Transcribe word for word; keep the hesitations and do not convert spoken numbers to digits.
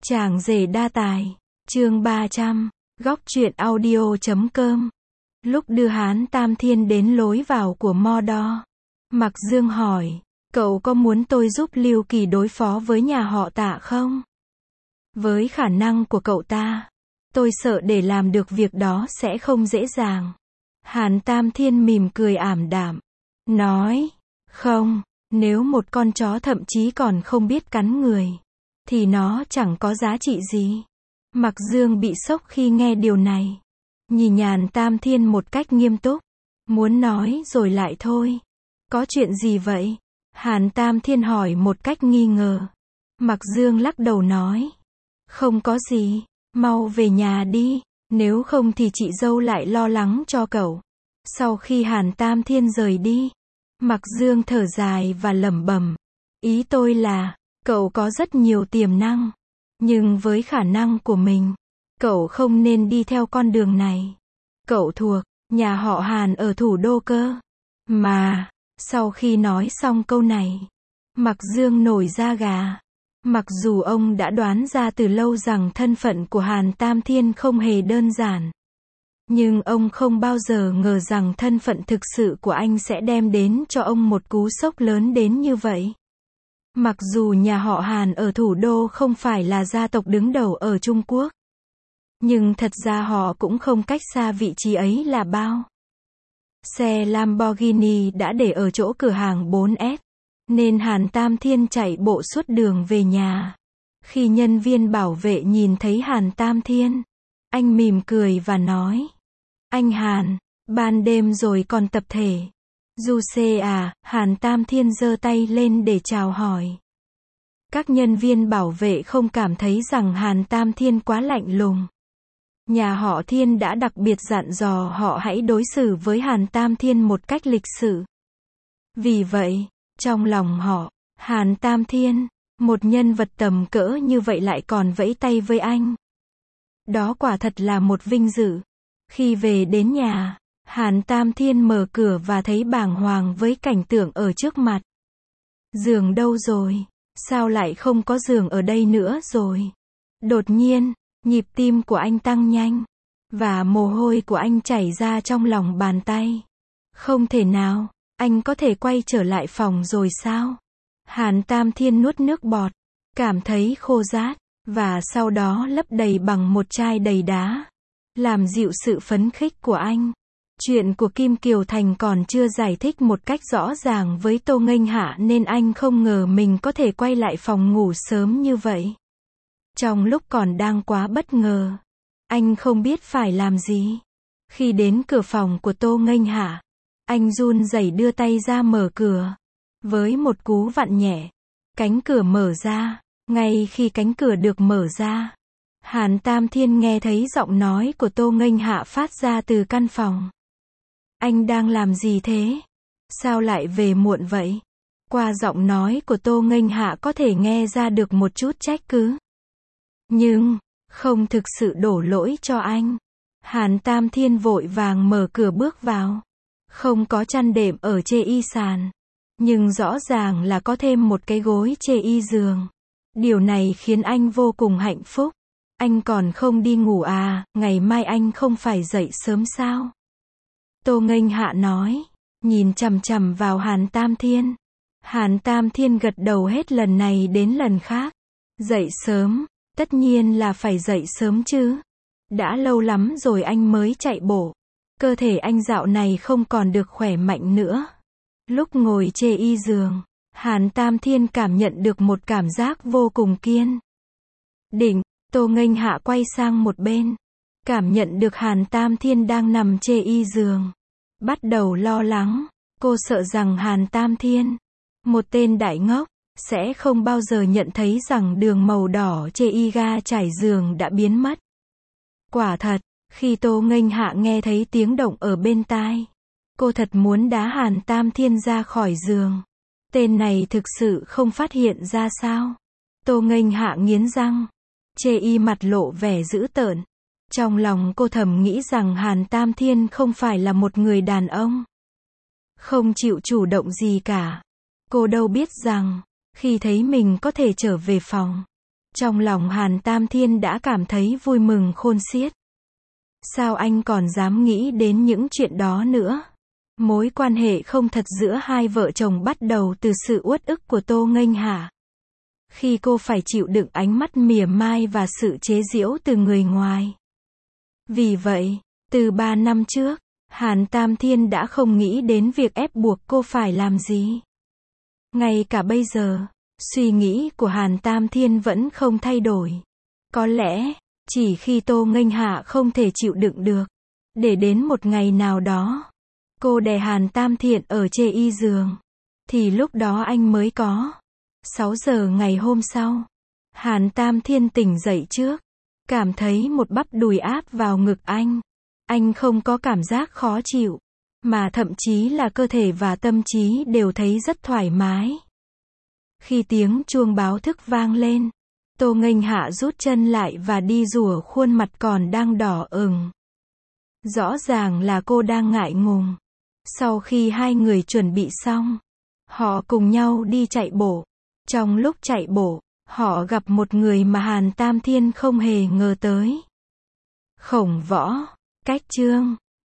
Chàng rể đa tài, chương ba trăm, góc truyện audio chấm com. Lúc đưa Hán Tam Thiên đến lối vào của Mordor, Mặc Dương hỏi, cậu có muốn tôi giúp Lưu Kỳ đối phó với nhà họ Tạ không? Với khả năng của cậu ta, tôi sợ để làm được việc đó sẽ không dễ dàng. Hàn Tam Thiên mỉm cười ảm đạm, nói, không, nếu một con chó thậm chí còn không biết cắn người, thì nó chẳng có giá trị gì. Mặc Dương bị sốc khi nghe điều này. Nhìn Hàn Tam Thiên một cách nghiêm túc. Muốn nói rồi lại thôi. Có chuyện gì vậy? Hàn Tam Thiên hỏi một cách nghi ngờ. Mặc Dương lắc đầu nói. Không có gì, mau về nhà đi, nếu không thì chị dâu lại lo lắng cho cậu. Sau khi Hàn Tam Thiên rời đi, Mặc Dương thở dài và lẩm bẩm. Ý tôi là, cậu có rất nhiều tiềm năng, nhưng với khả năng của mình, cậu không nên đi theo con đường này. Cậu thuộc nhà họ Hàn ở thủ đô cơ. Mà, sau khi nói xong câu này, Mặc Dương nổi da gà. Mặc dù ông đã đoán ra từ lâu rằng thân phận của Hàn Tam Thiên không hề đơn giản, nhưng ông không bao giờ ngờ rằng thân phận thực sự của anh sẽ đem đến cho ông một cú sốc lớn đến như vậy. Mặc dù nhà họ Hàn ở thủ đô không phải là gia tộc đứng đầu ở Trung Quốc, nhưng thật ra họ cũng không cách xa vị trí ấy là bao. Xe Lamborghini đã để ở chỗ cửa hàng bốn S, nên Hàn Tam Thiên chạy bộ suốt đường về nhà. Khi nhân viên bảo vệ nhìn thấy Hàn Tam Thiên, anh mỉm cười và nói, anh Hàn, ban đêm rồi còn tập thể. Du xe à, Hàn Tam Thiên giơ tay lên để chào hỏi. Các nhân viên bảo vệ không cảm thấy rằng Hàn Tam Thiên quá lạnh lùng. Nhà họ Thiên đã đặc biệt dặn dò họ hãy đối xử với Hàn Tam Thiên một cách lịch sự. Vì vậy, trong lòng họ, Hàn Tam Thiên, một nhân vật tầm cỡ như vậy lại còn vẫy tay với anh. Đó quả thật là một vinh dự. Khi về đến nhà, Hàn Tam Thiên mở cửa và thấy bàng hoàng với cảnh tượng ở trước mặt. Giường đâu rồi? Sao lại không có giường ở đây nữa rồi? Đột nhiên, nhịp tim của anh tăng nhanh, và mồ hôi của anh chảy ra trong lòng bàn tay. Không thể nào, anh có thể quay trở lại phòng rồi sao? Hàn Tam Thiên nuốt nước bọt, cảm thấy khô rát, và sau đó lấp đầy bằng một chai đầy đá, làm dịu sự phấn khích của anh. Chuyện của Kim Kiều Thành còn chưa giải thích một cách rõ ràng với Tô Nghênh Hạ nên anh không ngờ mình có thể quay lại phòng ngủ sớm như vậy. Trong lúc còn đang quá bất ngờ, anh không biết phải làm gì. Khi đến cửa phòng của Tô Nghênh Hạ, anh run rẩy đưa tay ra mở cửa. Với một cú vặn nhẹ, cánh cửa mở ra. Ngay khi cánh cửa được mở ra, Hàn Tam Thiên nghe thấy giọng nói của Tô Nghênh Hạ phát ra từ căn phòng. Anh đang làm gì thế? Sao lại về muộn vậy? Qua giọng nói của Tô Nghênh Hạ có thể nghe ra được một chút trách cứ, nhưng không thực sự đổ lỗi cho anh. Hàn Tam Thiên vội vàng mở cửa bước vào. Không có chăn đệm ở chê y sàn, nhưng rõ ràng là có thêm một cái gối chê y giường. Điều này khiến anh vô cùng hạnh phúc. Anh còn không đi ngủ à, ngày mai anh không phải dậy sớm sao? Tô Nghênh Hạ nói, nhìn chằm chằm vào Hàn Tam Thiên. Hàn Tam Thiên gật đầu hết lần này đến lần khác. Dậy sớm, tất nhiên là phải dậy sớm chứ. Đã lâu lắm rồi anh mới chạy bộ. Cơ thể anh dạo này không còn được khỏe mạnh nữa. Lúc ngồi chê y giường, Hàn Tam Thiên cảm nhận được một cảm giác vô cùng kiên định. Tô Nghênh Hạ quay sang một bên, cảm nhận được Hàn Tam Thiên đang nằm chê y giường. Bắt đầu lo lắng, cô sợ rằng Hàn Tam Thiên, một tên đại ngốc, sẽ không bao giờ nhận thấy rằng đường màu đỏ chê y ga trải giường đã biến mất. Quả thật, khi Tô Nghênh Hạ nghe thấy tiếng động ở bên tai, cô thật muốn đá Hàn Tam Thiên ra khỏi giường. Tên này thực sự không phát hiện ra sao? Tô Nghênh Hạ nghiến răng, chê y mặt lộ vẻ dữ tợn. Trong lòng cô thầm nghĩ rằng Hàn Tam Thiên không phải là một người đàn ông, không chịu chủ động gì cả. Cô đâu biết rằng, khi thấy mình có thể trở về phòng, Trong lòng Hàn Tam Thiên đã cảm thấy vui mừng khôn xiết. Sao anh còn dám nghĩ đến những chuyện đó nữa? Mối quan hệ không thật giữa hai vợ chồng bắt đầu từ sự uất ức của Tô Nghênh Hạ. Khi cô phải chịu đựng ánh mắt mỉa mai và sự chế giễu từ người ngoài. Vì vậy, từ ba năm trước, Hàn Tam Thiên đã không nghĩ đến việc ép buộc cô phải làm gì. Ngay cả bây giờ, suy nghĩ của Hàn Tam Thiên vẫn không thay đổi. Có lẽ, chỉ khi Tô Nghênh Hạ không thể chịu đựng được, để đến một ngày nào đó, cô đè Hàn Tam Thiên ở chê y giường, thì lúc đó anh mới có. sáu giờ ngày hôm sau, Hàn Tam Thiên tỉnh dậy trước, cảm thấy một bắp đùi áp vào ngực anh. Anh không có cảm giác khó chịu, mà thậm chí là cơ thể và tâm trí đều thấy rất thoải mái. Khi tiếng chuông báo thức vang lên, Tô Nghênh Hạ rút chân lại và đi rủa khuôn mặt còn đang đỏ ửng. Rõ ràng là cô đang ngại ngùng. Sau khi hai người chuẩn bị xong, họ cùng nhau đi chạy bộ. Trong lúc chạy bộ, họ gặp một người mà Hàn Tam Thiên không hề ngờ tới. Khổng Võ, Cách Chương.